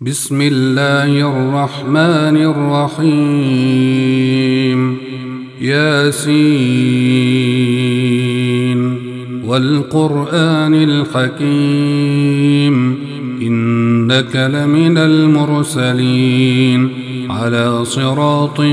بسم الله الرحمن الرحيم. ياسين والقرآن الحكيم إنك لمن المرسلين على صراط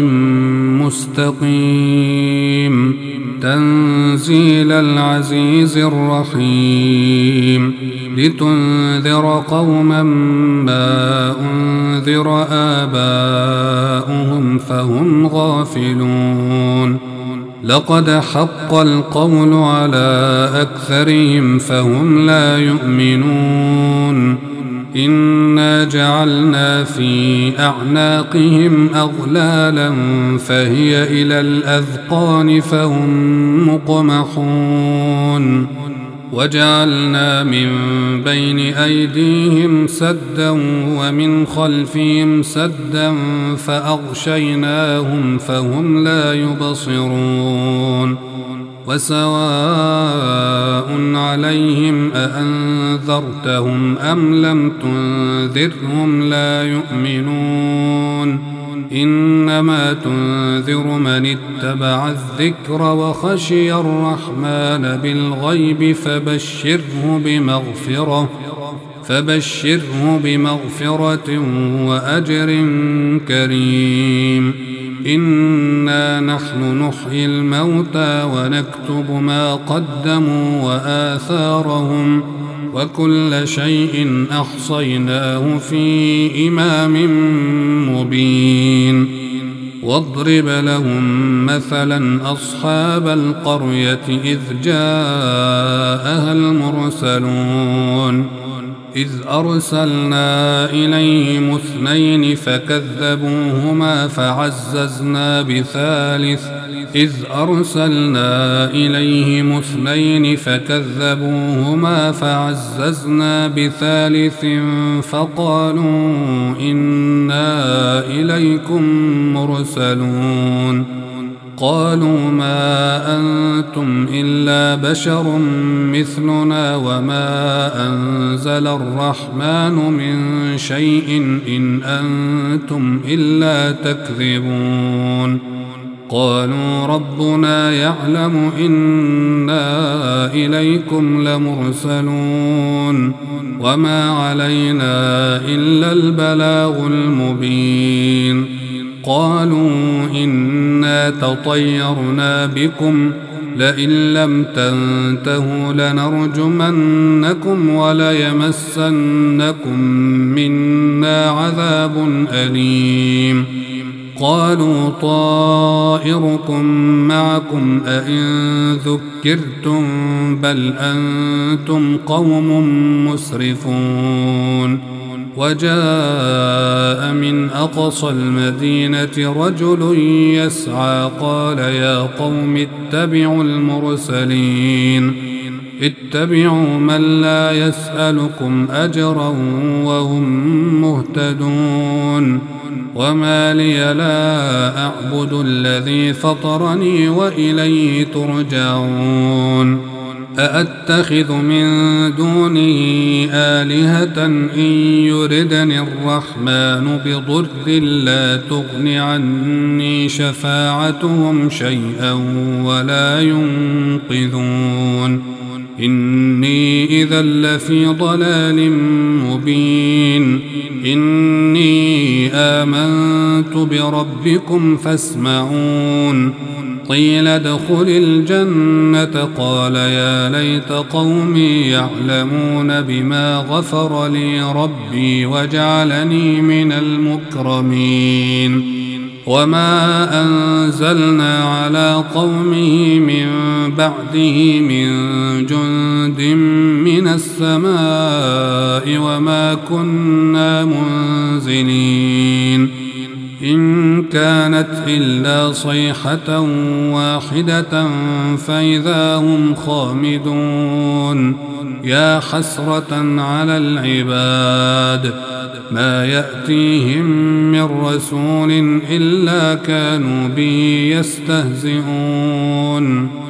مستقيم تنزيل العزيز الرحيم لتنذر قوما ما أنذر آباؤهم فهم غافلون لقد حق القول على أكثرهم فهم لا يؤمنون إنا جعلنا في أعناقهم أغلالا فهي إلى الأذقان فهم مقمحون وجعلنا من بين أيديهم سدا ومن خلفهم سدا فأغشيناهم فهم لا يبصرون وسواء عليهم أأنذرتهم أم لم تنذرهم لا يؤمنون إنما تنذر من اتبع الذكر وخشي الرحمن بالغيب فبشره بمغفرة وأجر كريم. إنا نحن نحيي الموتى ونكتب ما قدموا وآثارهم وكل شيء أحصيناه في إمام مبين. واضرب لهم مثلا أصحاب القرية إذ جاءها المرسلون إذ أرسلنا إليهم اثنين فكذبوهما فعززنا بثالث فقالوا إنا إليكم مرسلون قالوا ما أنتم إلا بشر مثلنا وما أنزل الرحمن من شيء إن أنتم إلا تكذبون قالوا ربنا يعلم إنا إليكم لمرسلون وما علينا إلا البلاغ المبين قالوا إنا تطيرنا بكم لئن لم تنتهوا لنرجمنكم وليمسنكم منا عذاب أليم قالوا طائركم معكم أئن ذكرتم بل أنتم قوم مسرفون وجاء من أقصى المدينة رجل يسعى قال يا قوم اتبعوا المرسلين اتبعوا من لا يسألكم أجرا وهم مهتدون وما لي لا أعبد الذي فطرني وإليه ترجعون أأتخذ من دونه آلهة إن يردني الرحمن بضر لا تغن عني شفاعتهم شيئا ولا ينقذون إني إذا لفي ضلال مبين إني آمنت بربكم فاسمعون قيل ادخل الجنة قال يا ليت قومي يعلمون بما غفر لي ربي وجعلني من المكرمين وما أنزلنا على قومه من بعده من جند من السماء وما كنا منزلين إن كانت إلا صيحة واحدة فإذا هم خامدون يا حسرة على العباد ما يأتيهم من رسول إلا كانوا به يستهزئون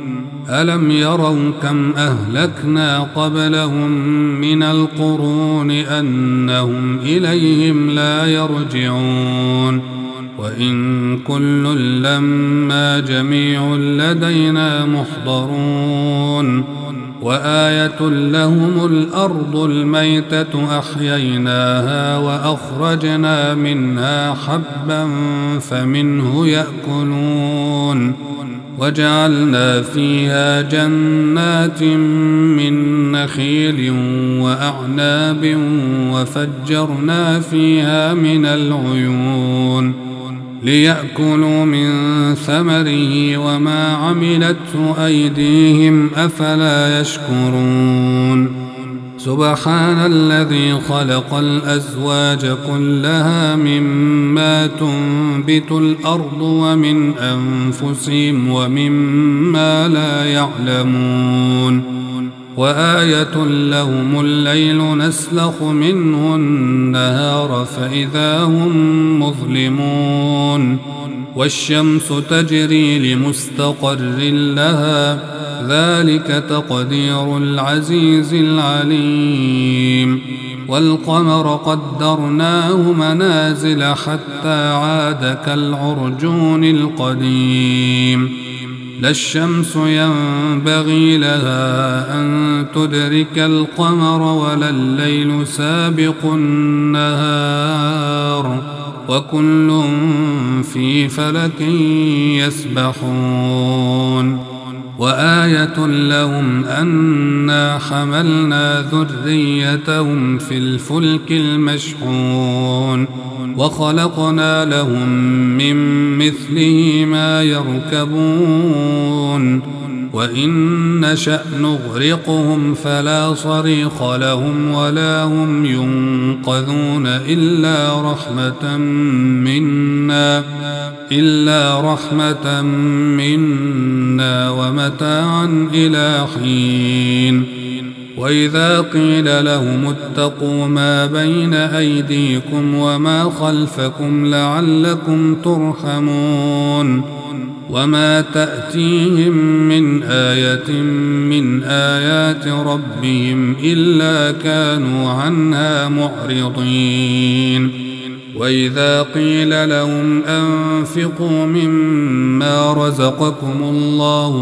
ألم يروا كم أهلكنا قبلهم من القرون أنهم إليهم لا يرجعون وإن كل لما جميع لدينا محضرون وآية لهم الأرض الميتة أحييناها وأخرجنا منها حبا فمنه يأكلون وجعلنا فيها جنات من نخيل وأعناب وفجرنا فيها من العيون ليأكلوا من ثمره وما عملته أيديهم أفلا يشكرون سبحان الذي خلق الأزواج كلها مما تنبت الأرض ومن أنفسهم ومما لا يعلمون وآية لهم الليل نسلخ منه النهار فإذا هم مظلمون والشمس تجري لمستقر لها ذلك تقدير العزيز العليم والقمر قدرناه منازل حتى عاد كالعرجون القديم لا الشمس ينبغي لها أن تدرك القمر ولا الليل سابق النهار وكل في فلك يسبحون وآية لهم أنا حملنا ذريتهم في الفلك المشحون وخلقنا لهم من مثله ما يركبون وإن نشأ نغرقهم فلا صريخ لهم ولا هم ينقذون إلا رحمة منا ومتاعا إلى حين وإذا قيل لهم اتقوا ما بين أيديكم وما خلفكم لعلكم ترحمون وما تأتيهم من آية من آيات ربهم إلا كانوا عنها معرضين وإذا قيل لهم أنفقوا مما رزقكم الله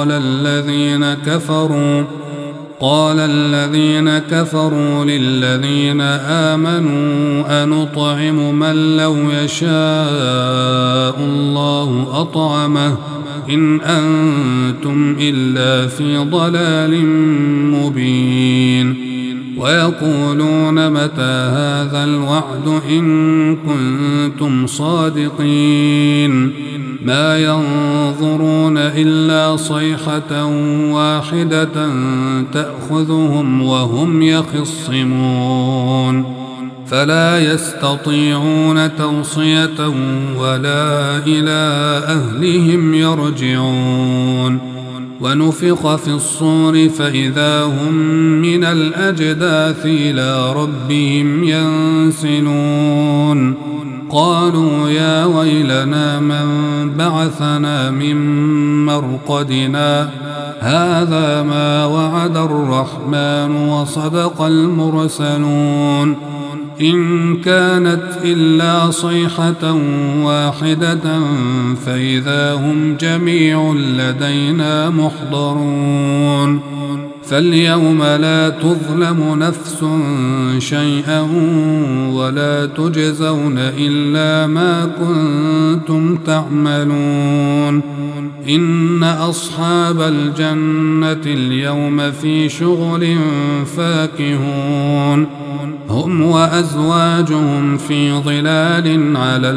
قال الذين كفروا للذين آمنوا أنطعم من لو يشاء الله أطعمه إن أنتم إلا في ضلال مبين ويقولون متى هذا الوعد إن كنتم صادقين ما ينظرون إلا صيحة واحدة تأخذهم وهم يخصمون فلا يستطيعون توصية ولا إلى أهلهم يرجعون ونفخ في الصور فإذا هم من الأجداث إلى ربهم ينسلون قالوا يا ويلنا من بعثنا من مرقدنا هذا ما وعد الرحمن وصدق المرسلون إن كانت إلا صيحة واحدة فإذا هم جميع لدينا محضرون فاليوم لا تظلم نفس شيئا ولا تجزون إلا ما كنتم تعملون إن أصحاب الجنة اليوم في شغل فاكهون هم وأزواجهم في ظلال على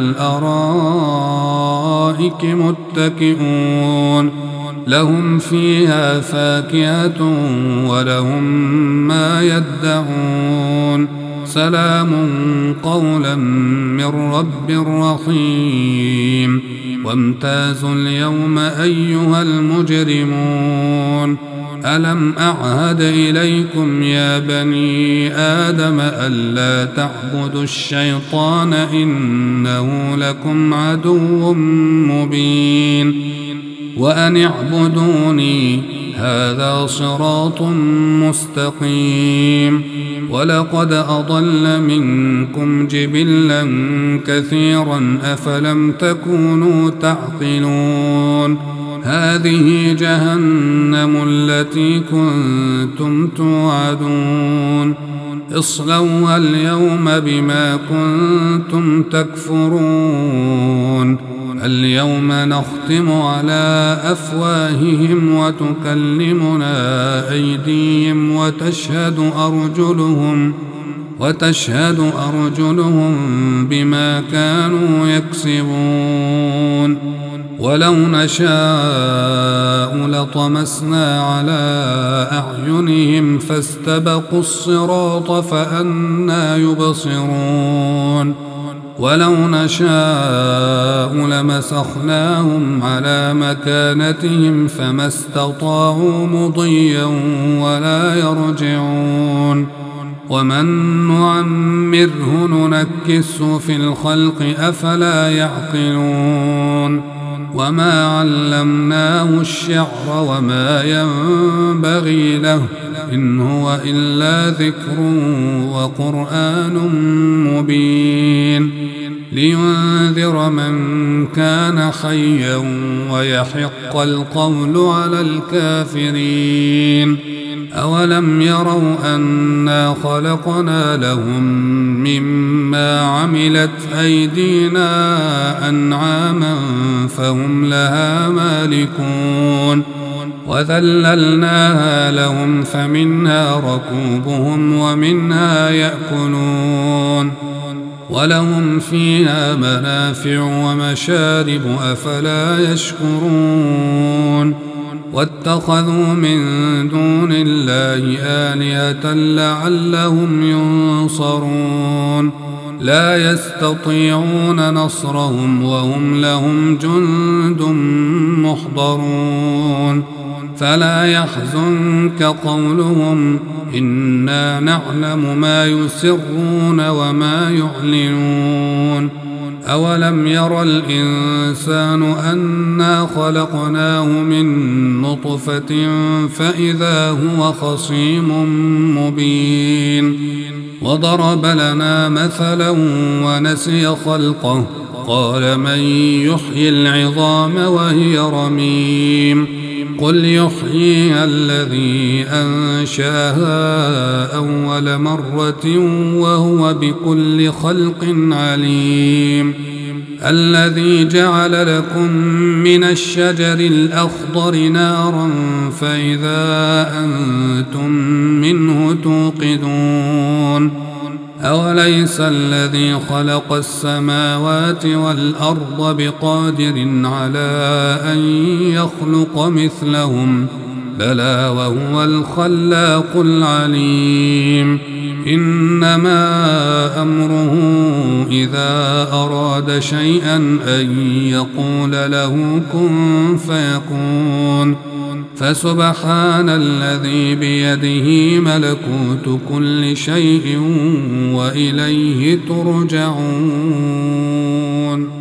الأرائك متكئون لهم فيها فاكهة ولهم ما يدعون سلام قولا من رب رحيم وامتازوا اليوم أيها المجرمون ألم أعهد إليكم يا بني آدم ألا تعبدوا الشيطان إنه لكم عدو مبين وأن اعبدوني هذا صراط مستقيم. ولقد أضل منكم جبلا كثيرا أفلم تكونوا تعقلون. هذه جهنم التي كنتم توعدون اصلوها اليوم بما كنتم تكفرون. اليوم نختم على أفواههم وتكلمنا أيديهم وتشهد أرجلهم بما كانوا يكسبون. ولو نشاء لطمسنا على أعينهم فاستبقوا الصراط فأنى يبصرون. ولو نشاء لمسخناهم على مكانتهم فما استطاعوا مضيا ولا يرجعون. ومن نعمره ننكسه في الخلق أفلا يعقلون. وما علمناه الشعر وما ينبغي له إن هو إلا ذكر وقرآن مبين لينذر من كان حيا ويحق القول على الكافرين. أولم يروا أنا خلقنا لهم مما عملت أيدينا أنعاما فهم لها مالكون. وذللناها لهم فمنها ركوبهم ومنها يأكلون. ولهم فيها منافع ومشارب أفلا يشكرون. واتخذوا من دون الله آلهة لعلهم ينصرون. لا يستطيعون نصرهم وهم لهم جند محضرون. فلا يحزنك قولهم إنا نعلم ما يسرون وما يعلنون. أولم ير الإنسان أنا خلقناه من نطفة فإذا هو خصيم مبين. وضرب لنا مثلا ونسي خلقه قال من يحيي العظام وهي رميم. قل يحييها الذي أنشاها أول مرة وهو بكل خلق عليم. الذي جعل لكم من الشجر الأخضر نارا فإذا أنتم منه توقدون. أوليس الذي خلق السماوات والأرض بقادر على أن يخلق مثلهم بلى وهو الخلاق العليم. إنما أمره إذا أراد شيئا أن يقول له كن فيكون. فسبحان الذي بيده ملكوت كل شيء وإليه ترجعون.